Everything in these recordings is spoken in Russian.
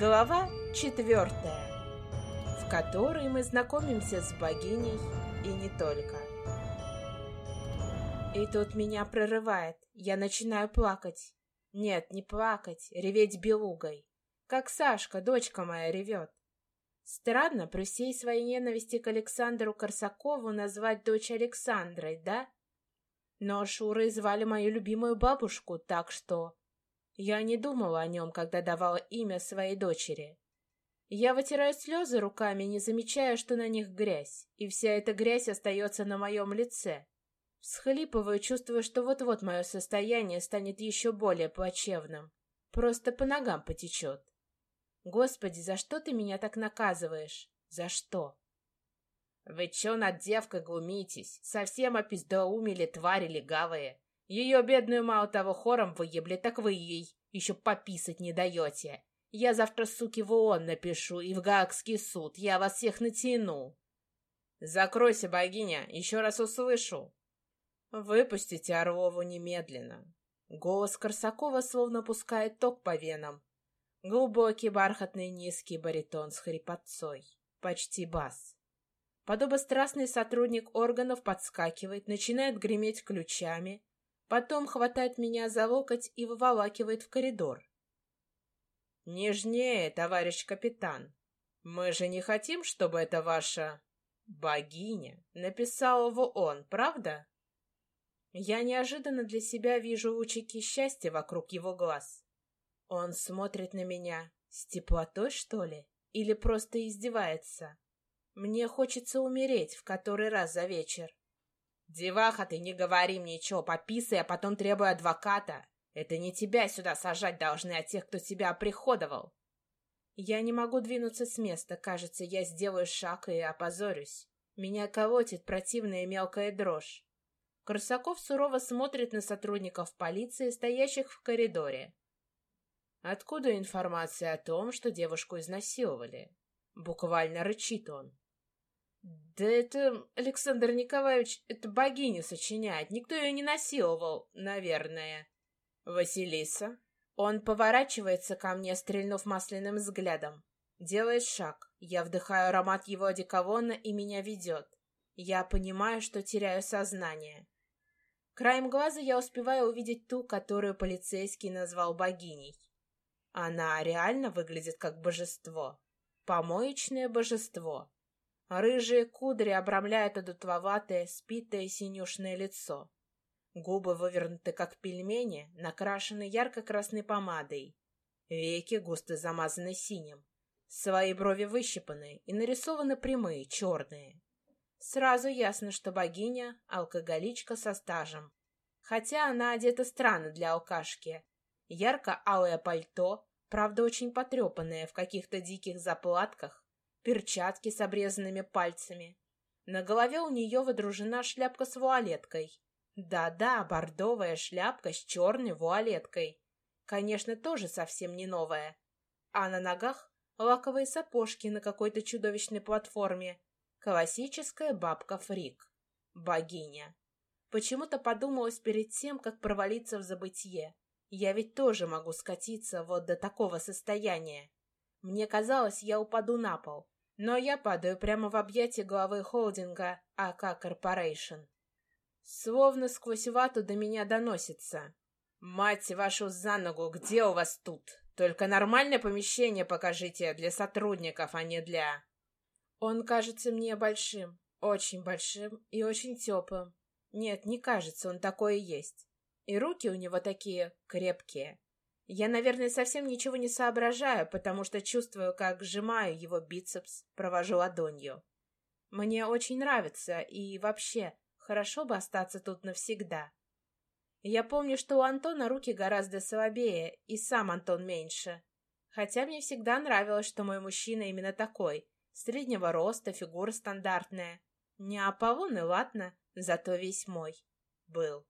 Глава 4, в которой мы знакомимся с богиней и не только. И тут меня прорывает, я начинаю плакать. Нет, не плакать, реветь белугой. Как Сашка, дочка моя, ревет. Странно при всей своей ненависти к Александру Корсакову назвать дочь Александрой, да? Но Шурой звали мою любимую бабушку, так что... Я не думала о нем, когда давала имя своей дочери. Я вытираю слезы руками, не замечая, что на них грязь, и вся эта грязь остается на моем лице. Всхлипываю, чувствуя, что вот-вот мое состояние станет еще более плачевным. Просто по ногам потечет. Господи, за что ты меня так наказываешь? За что? Вы че над девкой глумитесь? Совсем опиздоумели, твари легавые. Ее бедную мало того хором выебли, так вы ей еще пописать не даете. Я завтра, суки, в ООН напишу и в Гаагский суд. Я вас всех натяну. Закройся, богиня, еще раз услышу. Выпустите Орлову немедленно. Голос Корсакова словно пускает ток по венам. Глубокий, бархатный, низкий баритон с хрипотцой. Почти бас. Подобострастный сотрудник органов подскакивает, начинает греметь ключами, потом хватает меня за локоть и выволакивает в коридор. «Нежнее, товарищ капитан. Мы же не хотим, чтобы эта ваша богиня написала в ООН, правда?» Я неожиданно для себя вижу лучики счастья вокруг его глаз. Он смотрит на меня с теплотой, что ли? Или просто издевается? Мне хочется умереть в который раз за вечер. «Деваха, ты не говори мне ничего, пописай, а потом требуй адвоката. Это не тебя сюда сажать должны, а тех, кто тебя оприходовал». Я не могу двинуться с места, кажется, я сделаю шаг и опозорюсь. Меня колотит противная мелкая дрожь. Корсаков сурово смотрит на сотрудников полиции, стоящих в коридоре. «Откуда информация о том, что девушку изнасиловали?» Буквально рычит он. «Да это, Александр Николаевич, это богиня сочиняет. Никто ее не насиловал, наверное». «Василиса?» Он поворачивается ко мне, стрельнув масляным взглядом. Делает шаг. Я вдыхаю аромат его одеколона, и меня ведет. Я понимаю, что теряю сознание. Краем глаза я успеваю увидеть ту, которую полицейский назвал богиней. Она реально выглядит как божество. Помоечное божество. Рыжие кудри обрамляют одутловатое, спитое синюшное лицо. Губы вывернуты, как пельмени, накрашены ярко-красной помадой. Веки густо замазаны синим. Свои брови выщипаны и нарисованы прямые, черные. Сразу ясно, что богиня — алкоголичка со стажем. Хотя она одета странно для алкашки. Ярко-алое пальто, правда очень потрепанное, в каких-то диких заплатках, перчатки с обрезанными пальцами. На голове у нее водружена шляпка с вуалеткой. Да-да, бордовая шляпка с черной вуалеткой. Конечно, тоже совсем не новая. А на ногах лаковые сапожки на какой-то чудовищной платформе. Классическая бабка-фрик. Богиня. Почему-то подумалось перед тем, как провалиться в забытье. Я ведь тоже могу скатиться вот до такого состояния. Мне казалось, я упаду на пол, но я падаю прямо в объятия главы холдинга АК Корпорейшн. Словно сквозь вату до меня доносится. «Мать вашу за ногу, где у вас тут? Только нормальное помещение покажите для сотрудников, а не для...» Он кажется мне большим, очень большим и очень теплым. Нет, не кажется, он такой и есть. И руки у него такие крепкие. Я, наверное, совсем ничего не соображаю, потому что чувствую, как сжимаю его бицепс, провожу ладонью. Мне очень нравится, и вообще, хорошо бы остаться тут навсегда. Я помню, что у Антона руки гораздо слабее, и сам Антон меньше. Хотя мне всегда нравилось, что мой мужчина именно такой, среднего роста, фигура стандартная. Не Аполлон и ладно, зато весь мой. Был.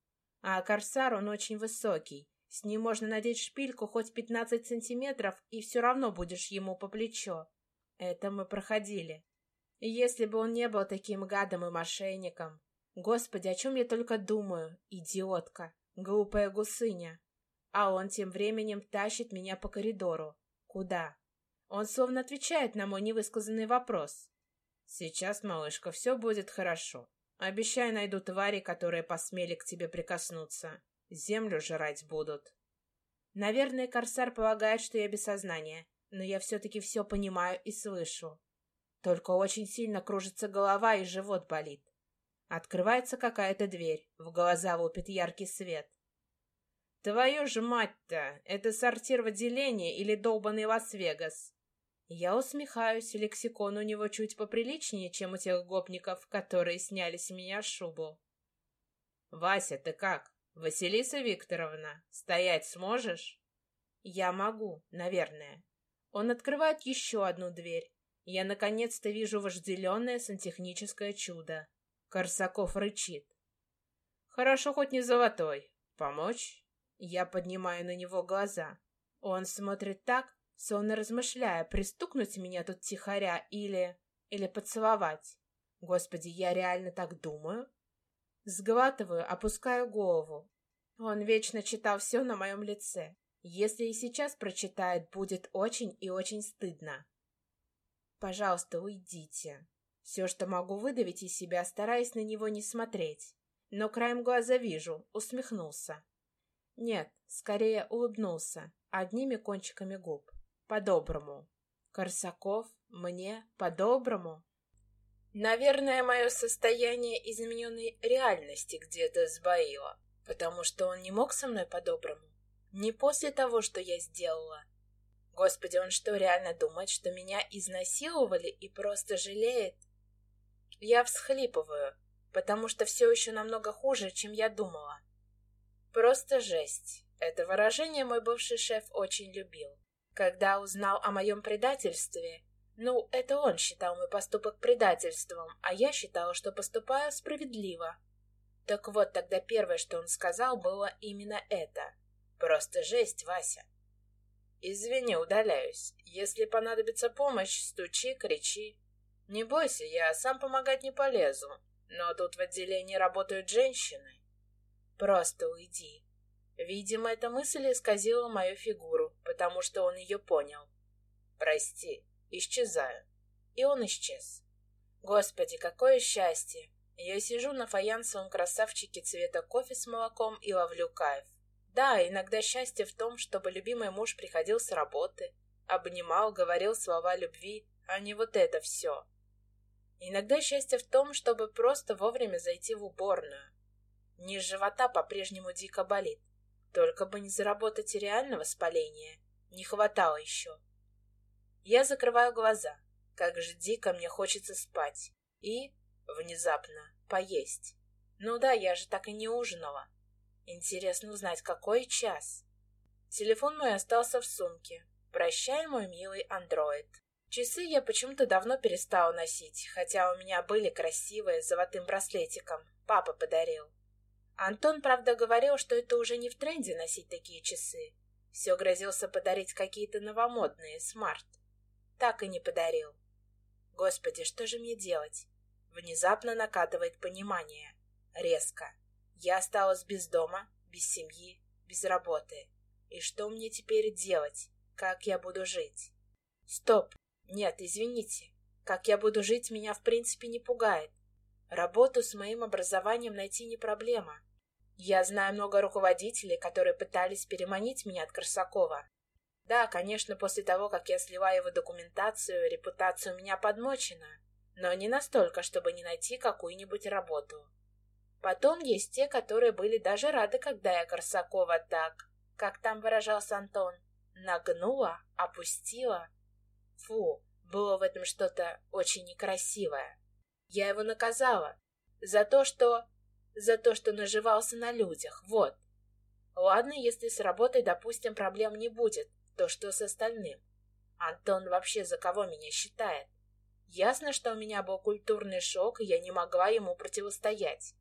А Корсар, он очень высокий. С ним можно надеть шпильку хоть 15 сантиметров, и все равно будешь ему по плечо. Это мы проходили. И если бы он не был таким гадом и мошенником... Господи, о чем я только думаю, идиотка, глупая гусыня. А он тем временем тащит меня по коридору. Куда? Он словно отвечает на мой невысказанный вопрос. Сейчас, малышка, все будет хорошо. Обещаю, найду твари, которые посмели к тебе прикоснуться. Землю жрать будут. Наверное, Корсар полагает, что я без сознания, но я все-таки все понимаю и слышу. Только очень сильно кружится голова и живот болит. Открывается какая-то дверь, в глаза лупит яркий свет. Твою же мать-то, это сортир в отделении или долбанный Лас-Вегас? Я усмехаюсь, лексикон у него чуть поприличнее, чем у тех гопников, которые сняли с меня шубу. Вася, ты как? Василиса Викторовна, стоять сможешь? Я могу, наверное. Он открывает еще одну дверь. Я наконец-то вижу вожделенное сантехническое чудо. Корсаков рычит. Хорошо, хоть не золотой. Помочь? Я поднимаю на него глаза. Он смотрит так, словно размышляя, пристукнуть меня тут тихоря или поцеловать. Господи, я реально так думаю? Сглатываю, опускаю голову. Он вечно читал все на моем лице. Если и сейчас прочитает, будет очень и очень стыдно. Пожалуйста, уйдите. Все, что могу выдавить из себя, стараясь на него не смотреть. Но краем глаза вижу, усмехнулся. Нет, скорее улыбнулся, одними кончиками губ. По-доброму. Корсаков, мне по-доброму? Наверное, мое состояние измененной реальности где-то сбоило, потому что он не мог со мной по-доброму. Не после того, что я сделала. Господи, он что, реально думает, что меня изнасиловали и просто жалеет? Я всхлипываю, потому что все еще намного хуже, чем я думала. Просто жесть. Это выражение мой бывший шеф очень любил. Когда узнал о моем предательстве, это он считал мой поступок предательством, а я считала, что поступаю справедливо. Так вот, тогда первое, что он сказал, было именно это. Просто жесть, Вася. Извини, удаляюсь. Если понадобится помощь, стучи, кричи. Не бойся, я сам помогать не полезу. Но тут в отделении работают женщины. Просто уйди. Видимо, эта мысль исказила мою фигуру, потому что он ее понял. Прости, исчезаю. И он исчез. Господи, какое счастье! Я сижу на фаянсовом красавчике цвета кофе с молоком и ловлю кайф. Да, иногда счастье в том, чтобы любимый муж приходил с работы, обнимал, говорил слова любви, а не вот это все. Иногда счастье в том, чтобы просто вовремя зайти в уборную. Низ живота по-прежнему дико болит. Только бы не заработать реального воспаления. Не хватало еще. Я закрываю глаза. Как же дико мне хочется спать. И, внезапно, поесть. Ну да, я же так и не ужинала. Интересно узнать, какой час. Телефон мой остался в сумке. Прощай, мой милый андроид. Часы я почему-то давно перестала носить, хотя у меня были красивые, с золотым браслетиком. Папа подарил. Антон, правда, говорил, что это уже не в тренде носить такие часы. Все грозился подарить какие-то новомодные, смарт. Так и не подарил. Господи, что же мне делать? Внезапно накатывает понимание. Резко. Я осталась без дома, без семьи, без работы. И что мне теперь делать? Как я буду жить? Стоп. Нет, извините. Как я буду жить, меня в принципе не пугает. Работу с моим образованием найти не проблема. Я знаю много руководителей, которые пытались переманить меня от Корсакова. Да, конечно, после того, как я слила его документацию, репутация у меня подмочена, но не настолько, чтобы не найти какую-нибудь работу. Потом есть те, которые были даже рады, когда я Корсакова так, как там выражался Антон, нагнула, опустила. Фу, было в этом что-то очень некрасивое. Я его наказала за то, что наживался на людях, вот. Ладно, если с работой, допустим, проблем не будет, то что с остальным? Антон вообще за кого меня считает? Ясно, что у меня был культурный шок, и я не могла ему противостоять.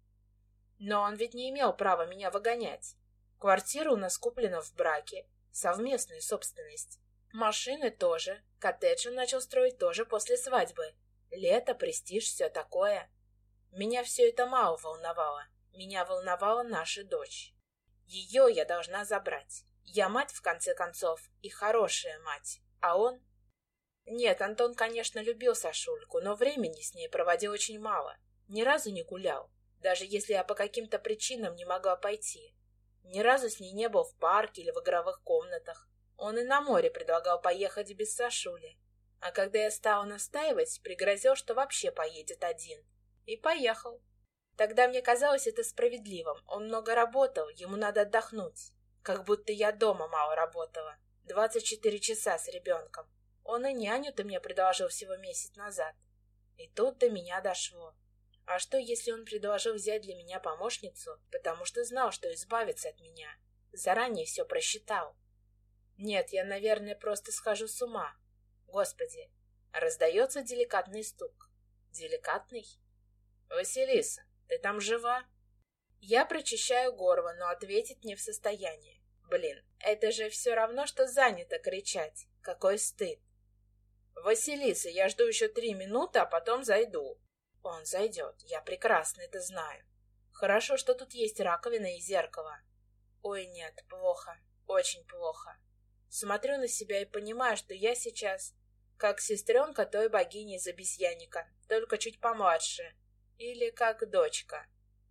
Но он ведь не имел права меня выгонять. Квартира у нас куплена в браке, совместная собственность. Машины тоже, коттедж он начал строить тоже после свадьбы. Лето, престиж, все такое. Меня все это мало волновало. Меня волновала наша дочь. Ее я должна забрать. Я мать, в конце концов, и хорошая мать. А он... Нет, Антон, конечно, любил Сашульку, но времени с ней проводил очень мало. Ни разу не гулял, даже если я по каким-то причинам не могла пойти. Ни разу с ней не был в парке или в игровых комнатах. Он и на море предлагал поехать без Сашули. А когда я стала настаивать, пригрозил, что вообще поедет один. И поехал. Тогда мне казалось это справедливым. Он много работал, ему надо отдохнуть. Как будто я дома мало работала. 24 часа с ребенком. Он и няню-то мне предложил всего месяц назад. И тут до меня дошло. А что, если он предложил взять для меня помощницу, потому что знал, что избавится от меня? Заранее все просчитал. Нет, я, наверное, просто схожу с ума. Господи, раздается деликатный стук. Деликатный? Василиса, ты там жива? Я прочищаю горло, но ответить не в состоянии. Блин, это же все равно, что занято кричать. Какой стыд. Василиса, я жду еще 3 минуты, а потом зайду. Он зайдет, я прекрасно это знаю. Хорошо, что тут есть раковина и зеркало. Ой, нет, плохо, очень плохо. Смотрю на себя и понимаю, что я сейчас как сестренка той богини из обезьянника, только чуть помладше. Или как дочка.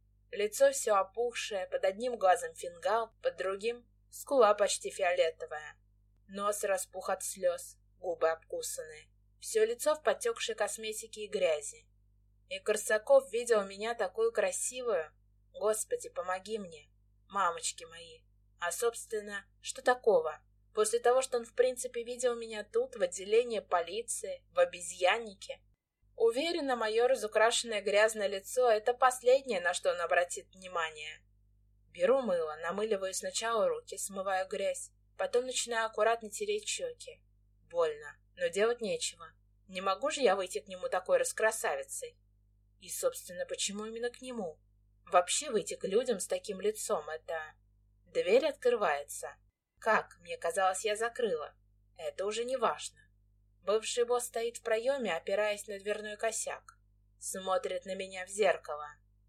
Лицо все опухшее, под одним глазом фингал, под другим скула почти фиолетовая. Нос распух от слез, губы обкусанные. Все лицо в потекшей косметике и грязи. И Корсаков видел меня такую красивую. Господи, помоги мне, мамочки мои. А, собственно, что такого? После того, что он в принципе видел меня тут, в отделении полиции, в обезьяннике. Уверена, мое разукрашенное грязное лицо — это последнее, на что он обратит внимание. Беру мыло, намыливаю сначала руки, смываю грязь, потом начинаю аккуратно тереть щеки. Больно, но делать нечего. Не могу же я выйти к нему такой раскрасавицей. И, собственно, почему именно к нему? Вообще выйти к людям с таким лицом — это... Дверь открывается. Как? Мне казалось, я закрыла. Это уже не важно. Бывший босс стоит в проеме, опираясь на дверной косяк. Смотрит на меня в зеркало.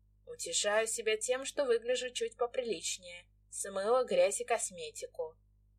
Утешаю себя тем, что выгляжу чуть поприличнее. Смыла грязь и косметику.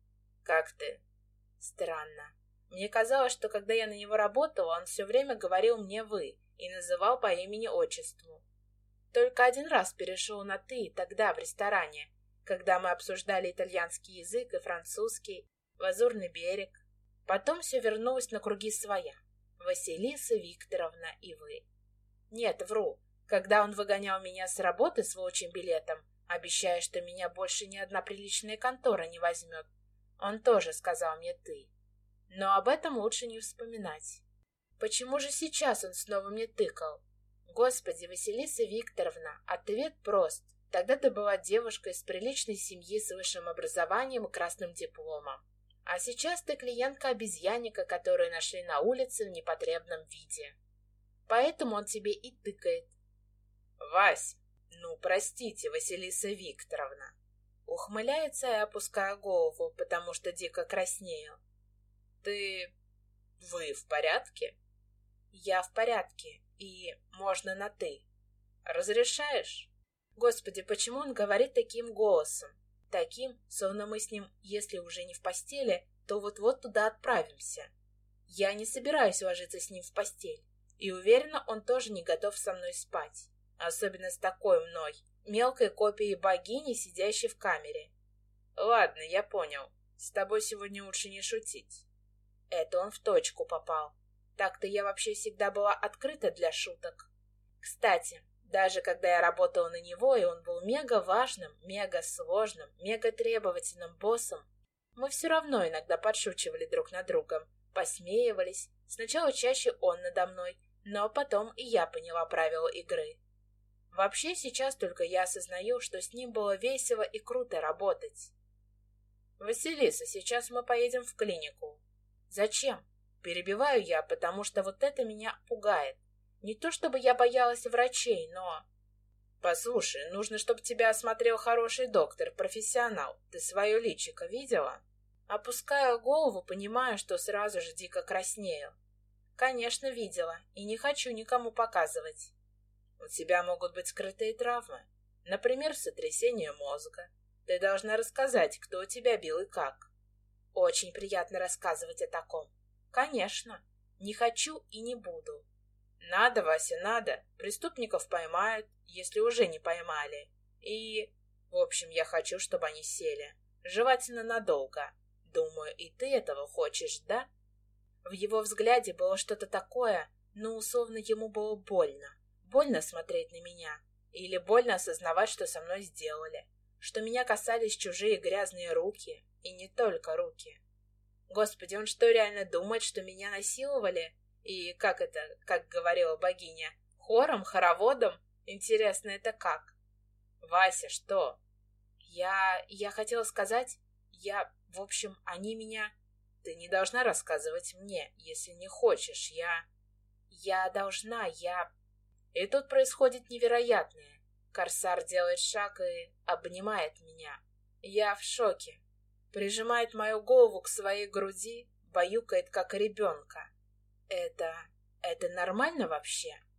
Как ты? Странно. Мне казалось, что когда я на него работала, он все время говорил мне «вы» и называл по имени-отчеству. Только один раз перешел на «ты», тогда в ресторане, когда мы обсуждали итальянский язык и французский, Лазурный берег. Потом все вернулось на круги своя. Василиса Викторовна и вы. Нет, вру. Когда он выгонял меня с работы с волчьим билетом, обещая, что меня больше ни одна приличная контора не возьмет, он тоже сказал мне «ты». Но об этом лучше не вспоминать. Почему же сейчас он снова мне тыкал? Господи, Василиса Викторовна, ответ прост. Тогда ты была девушкой из приличной семьи с высшим образованием и красным дипломом. А сейчас ты клиентка обезьянника, которую нашли на улице в непотребном виде. Поэтому он тебе и тыкает. Вась, ну простите, Василиса Викторовна. Ухмыляется и опуская голову, потому что дико краснею. Вы в порядке? Я в порядке, и можно на «ты». Разрешаешь? Господи, почему он говорит таким голосом? Таким, словно мы с ним, если уже не в постели, то вот-вот туда отправимся. Я не собираюсь ложиться с ним в постель, и уверена, он тоже не готов со мной спать. Особенно с такой мной, мелкой копией богини, сидящей в камере. Ладно, я понял. С тобой сегодня лучше не шутить. Это он в точку попал. Так-то я вообще всегда была открыта для шуток. Кстати, даже когда я работала на него, и он был мега важным, мега сложным, мега требовательным боссом, мы все равно иногда подшучивали друг над другом, посмеивались. Сначала чаще он надо мной, но потом и я поняла правила игры. Вообще сейчас только я осознаю, что с ним было весело и круто работать. Василиса, сейчас мы поедем в клинику. Зачем? Перебиваю я, потому что вот это меня пугает. Не то чтобы я боялась врачей, но... Послушай, нужно, чтобы тебя осмотрел хороший доктор, профессионал. Ты свое личико видела? Опускаю голову, понимаю, что сразу же дико краснею. Конечно, видела, и не хочу никому показывать. У тебя могут быть скрытые травмы. Например, сотрясение мозга. Ты должна рассказать, кто тебя бил и как. Очень приятно рассказывать о таком. Конечно. Не хочу и не буду. Надо, Вася, надо. Преступников поймают, если уже не поймали. И... В общем, я хочу, чтобы они сели. Желательно надолго. Думаю, и ты этого хочешь, да? В его взгляде было что-то такое, но условно ему было больно. Больно смотреть на меня. Или больно осознавать, что со мной сделали. Что меня касались чужие грязные руки. И не только руки. Господи, он что, реально думает, что меня насиловали? И как это, как говорила богиня, хором, хороводом? Интересно, это как? Вася, что? Я хотела сказать, в общем, они меня... Ты не должна рассказывать мне, если не хочешь, Я должна, И тут происходит невероятное. Корсар делает шаг и обнимает меня. Я в шоке. Прижимает мою голову к своей груди, баюкает, как ребенка. Это нормально вообще?